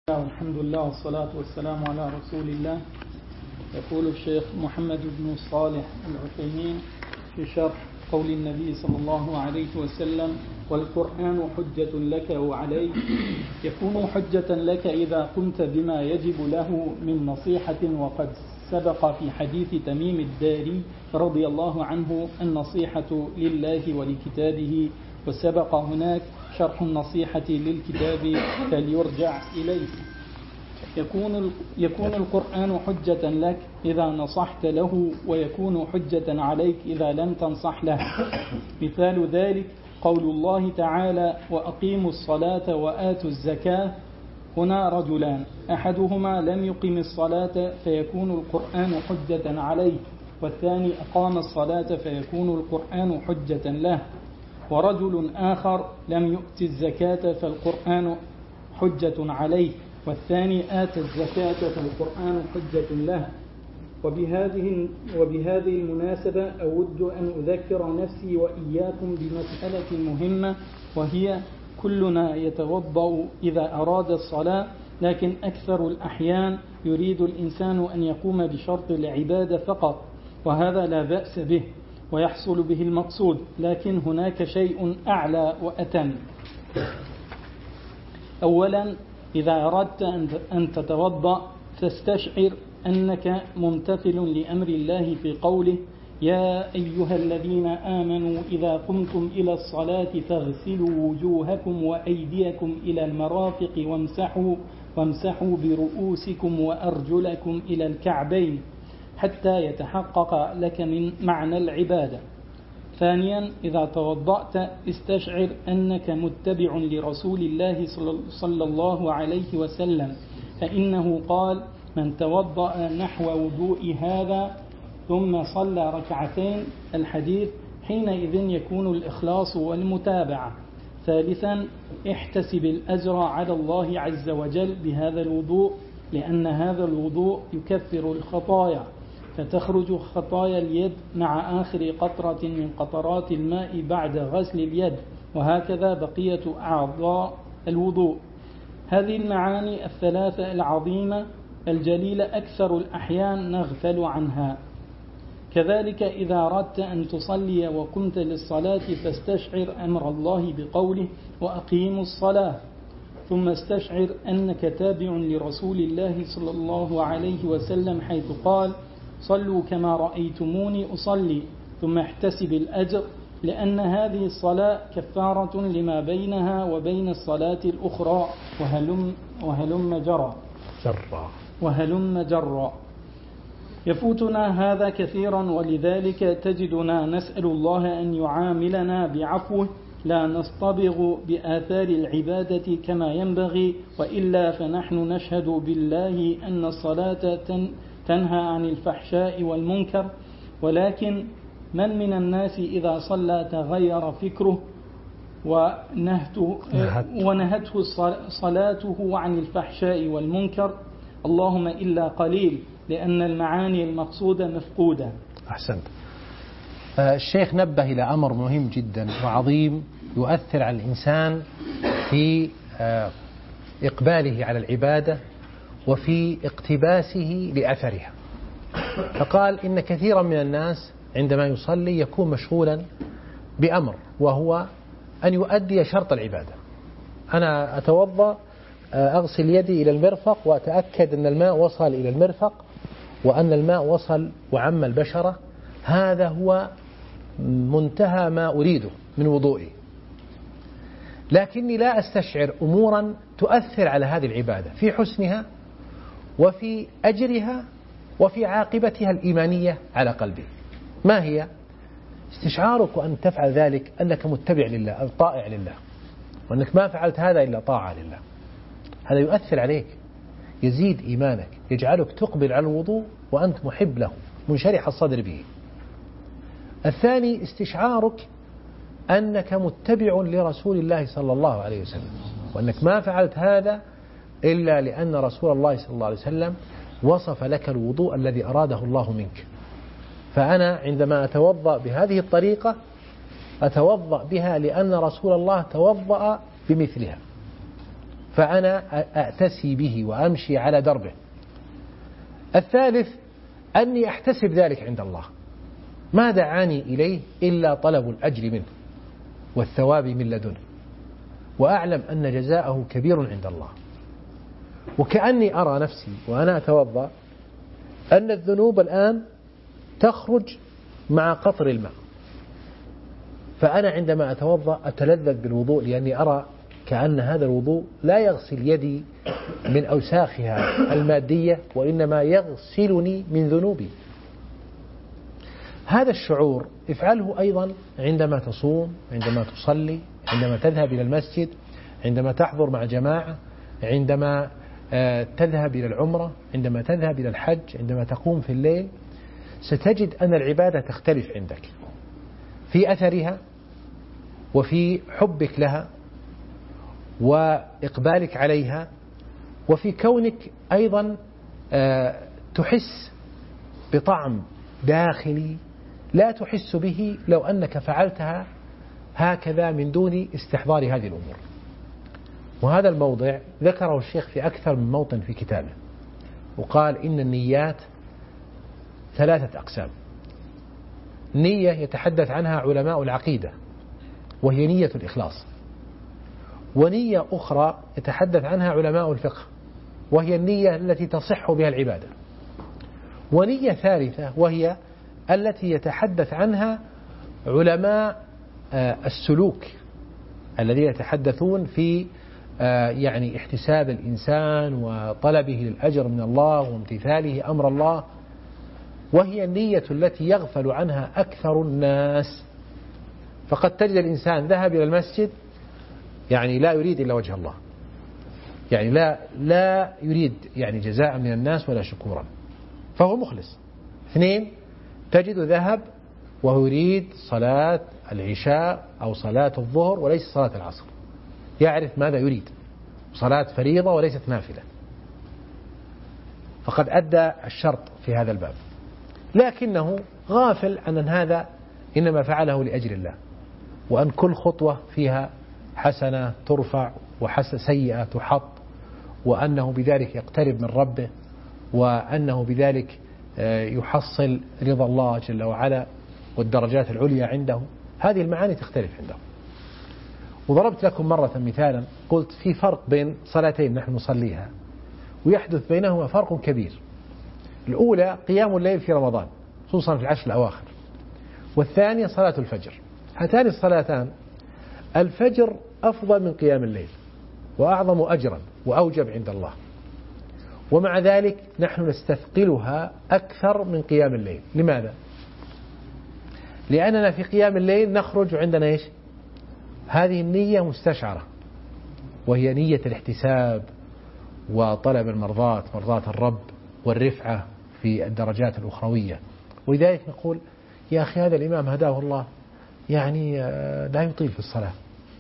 الحمد لله والصلاة والسلام على رسول الله. يقول الشيخ محمد بن صالح العثيمين في شرح قول النبي صلى الله عليه وسلم: والقرآن حجة لك وعليك. يكون حجة لك إذا قمت بما يجب له من نصيحة، وقد سبق في حديث تميم الداري رضي الله عنه النصيحة لله ولكتابه، وسبق هناك شرح النصيحة للكتاب فليرجع إليه. يكون القرآن حجة لك إذا نصحت له، ويكون حجة عليك إذا لم تنصح له. مثال ذلك قول الله تعالى: وأقيموا الصلاة وآتوا الزكاة. هنا رجلان، أحدهما لم يقم الصلاة فيكون القرآن حجة عليه، والثاني أقام الصلاة فيكون القرآن حجة له. ورجل آخر لم يؤت الزكاة فالقرآن حجة عليه، والثاني آتى الزكاة فالقرآن حجة له. وبهذه المناسبة أود أن أذكر نفسي وإياكم بمسألة مهمة، وهي: كلنا يتوضأ إذا أراد الصلاة، لكن أكثر الأحيان يريد الإنسان أن يقوم بشرط العبادة فقط، وهذا لا بأس به ويحصل به المقصود، لكن هناك شيء أعلى وأتم. أولا، إذا أردت أن تتوضأ فاستشعر أنك ممتثل لأمر الله في قوله: يا أيها الذين آمنوا إذا قمتم إلى الصلاة فاغسلوا وجوهكم وأيديكم إلى المرافق وامسحوا برؤوسكم وأرجلكم إلى الكعبين، حتى يتحقق لك من معنى العبادة. ثانيا، إذا توضأت استشعر أنك متبع لرسول الله صلى الله عليه وسلم، فإنه قال: من توضأ نحو وضوء هذا ثم صلى ركعتين، الحديث، حينئذ يكون الإخلاص والمتابعة. ثالثا، احتسب الأجر على الله عز وجل بهذا الوضوء، لأن هذا الوضوء يكفر الخطايا، فتخرج خطايا اليد مع آخر قطرة من قطرات الماء بعد غسل اليد، وهكذا بقية أعضاء الوضوء. هذه المعاني الثلاثة العظيمة الجليلة أكثر الأحيان نغفل عنها. كذلك إذا أردت أن تصلي وقمت للصلاة فاستشعر أمر الله بقوله: وأقيموا الصلاة، ثم استشعر أنك تابع لرسول الله صلى الله عليه وسلم، حيث قال: صلوا كما رأيتموني أصلي، ثم احتسب الأجر، لأن هذه الصلاة كفارة لما بينها وبين الصلاة الأخرى، وهلم جرا. يفوتنا هذا كثيرا، ولذلك تجدنا نسأل الله أن يعاملنا بعفوه، لا نصطبغ بآثار العبادة كما ينبغي، وإلا فنحن نشهد بالله أن الصلاة تنهى عن الفحشاء والمنكر، ولكن من من الناس إذا صلى تغير فكره ونهته صلاته عن الفحشاء والمنكر؟ اللهم إلا قليل، لأن المعاني المقصودة مفقودة. أحسنت. الشيخ نبه إلى أمر مهم جدا وعظيم يؤثر على الإنسان في إقباله على العبادة وفي اقتباسه لأثرها. فقال إن كثيرا من الناس عندما يصلي يكون مشغولا بأمر، وهو أن يؤدي شرط العبادة. أنا أتوضأ، أغسل يدي إلى المرفق وأتأكد أن الماء وصل إلى المرفق وأن الماء وصل وعم البشرة، هذا هو منتهى ما أريده من وضوئي، لكني لا أستشعر أمورا تؤثر على هذه العبادة في حسنها وفي أجرها وفي عاقبتها الإيمانية على قلبي. ما هي؟ استشعارك أن تفعل ذلك أنك متبع لله أو طائع لله، وأنك ما فعلت هذا إلا طاعة لله. هذا يؤثر عليك، يزيد إيمانك، يجعلك تقبل على الوضوء وأنت محب له منشرح الصدر به. الثاني، استشعارك أنك متبع لرسول الله صلى الله عليه وسلم، وأنك ما فعلت هذا إلا لأن رسول الله صلى الله عليه وسلم وصف لك الوضوء الذي أراده الله منك. فأنا عندما أتوضأ بهذه الطريقة أتوضأ بها لأن رسول الله توضأ بمثلها، فأنا أأتسي به وأمشي على دربه. الثالث أني أحتسب ذلك عند الله، ما دعاني إليه إلا طلب الأجر منه والثواب من لدنه، وأعلم أن جزاءه كبير عند الله. وكأني أرى نفسي وأنا أتوضأ أن الذنوب الآن تخرج مع قطر الماء، فأنا عندما أتوضأ أتلذذ بالوضوء، لأني أرى كأن هذا الوضوء لا يغسل يدي من أوساخها المادية، وإنما يغسلني من ذنوبي. هذا الشعور افعله أيضا عندما تصوم، عندما تصلي، عندما تذهب إلى المسجد، عندما تحضر مع جماعة، عندما تذهب إلى العمرة، عندما تذهب إلى الحج، عندما تقوم في الليل، ستجد أن العبادة تختلف عندك في أثرها وفي حبك لها وإقبالك عليها، وفي كونك أيضا تحس بطعم داخلي لا تحس به لو أنك فعلتها هكذا من دون استحضار هذه الأمور. وهذا الموضع ذكره الشيخ في أكثر من موطن في كتابه، وقال إن النيات 3 أقسام. نية يتحدث عنها علماء العقيدة وهي نية الإخلاص، ونية أخرى يتحدث عنها علماء الفقه وهي النية التي تصح بها العبادة، ونية ثالثة وهي التي يتحدث عنها علماء السلوك الذين يتحدثون في يعني احتساب الإنسان وطلبه للأجر من الله وامتثاله أمر الله، وهي النية التي يغفل عنها أكثر الناس. فقد تجد الإنسان ذهب إلى المسجد يعني لا يريد إلا وجه الله، يعني لا يريد يعني جزاء من الناس ولا شكورا، فهو مخلص. 2 تجد ذهب وهو يريد صلاة العشاء أو صلاة الظهر وليس صلاة العصر، يعرف ماذا يريد، صلاة فريضة وليست نافلة، فقد أدى الشرط في هذا الباب، لكنه غافل عن أن هذا إنما فعله لأجل الله، وأن كل خطوة فيها حسنة ترفع وسيئة تحط، وأنه بذلك يقترب من ربه، وأنه بذلك يحصل رضا الله جل وعلا والدرجات العليا عنده. هذه المعاني تختلف عنده. وضربت لكم مرة مثالا، قلت في فرق بين صلاتين نحن نصليها ويحدث بينهما فرق كبير. الأولى قيام الليل في رمضان خصوصا في العشر الأواخر، والثانية صلاة الفجر. هاتان الصلاتان الفجر أفضل من قيام الليل وأعظم أجرا وأوجب عند الله، ومع ذلك نحن نستثقلها أكثر من قيام الليل. لماذا؟ لأننا في قيام الليل نخرج عندنا إيش؟ هذه النية مستشعرة، وهي نية الاحتساب وطلب المرضات، مرضات الرب والرفعة في الدرجات الأخروية. ولذلك نقول يا أخي هذا الإمام هداه الله يعني لا يطيل في الصلاة،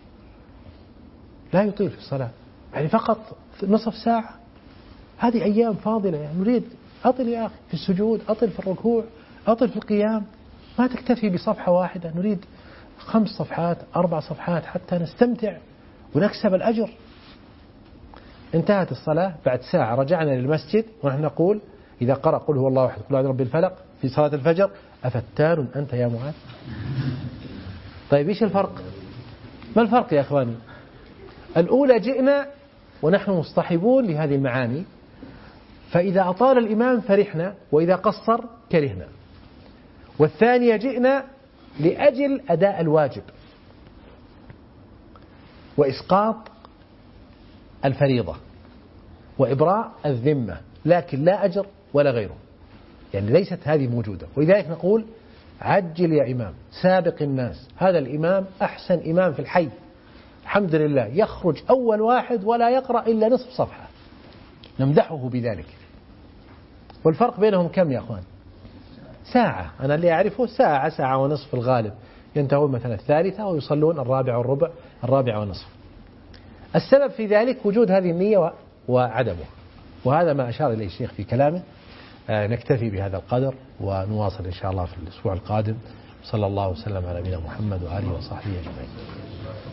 لا يطيل في الصلاة، يعني فقط نصف ساعة، هذه أيام فاضلة، يعني نريد أطل يا أخي في السجود، أطل في الركوع، أطل في القيام، ما تكتفي بصفحة واحدة، نريد 5 صفحات 4 صفحات حتى نستمتع ونكسب الأجر. انتهت الصلاة، بعد ساعة رجعنا للمسجد ونحن نقول إذا قرأ قل هو الله أحد قل أعوذ برب الفلق في صلاة الفجر أفتان أنت يا معاذ. طيب إيش الفرق؟ ما الفرق يا أخواني؟ الأولى جئنا ونحن مصطحبون لهذه المعاني، فإذا أطال الإمام فرحنا وإذا قصر كرهنا. والثانية جئنا لأجل أداء الواجب وإسقاط الفريضة وإبراء الذمة، لكن لا أجر ولا غيره، يعني ليست هذه موجودة. ولذلك نقول عجل يا إمام، سابق الناس، هذا الإمام أحسن إمام في الحي، الحمد لله، يخرج أول واحد ولا يقرأ إلا نصف صفحة، نمدحه بذلك. والفرق بينهم كم يا أخوان؟ ساعة، أنا اللي أعرفه ساعة، ساعة ونصف الغالب، ينتهون مثلا 3 ويصلون 4 والربع، 4 ونصف. السبب في ذلك وجود هذه النية وعدمه، وهذا ما أشار إليه الشيخ في كلامه. نكتفي بهذا القدر ونواصل إن شاء الله في الأسبوع القادم. صلى الله وسلم على نبينا محمد وآله وصحبه أجمعين.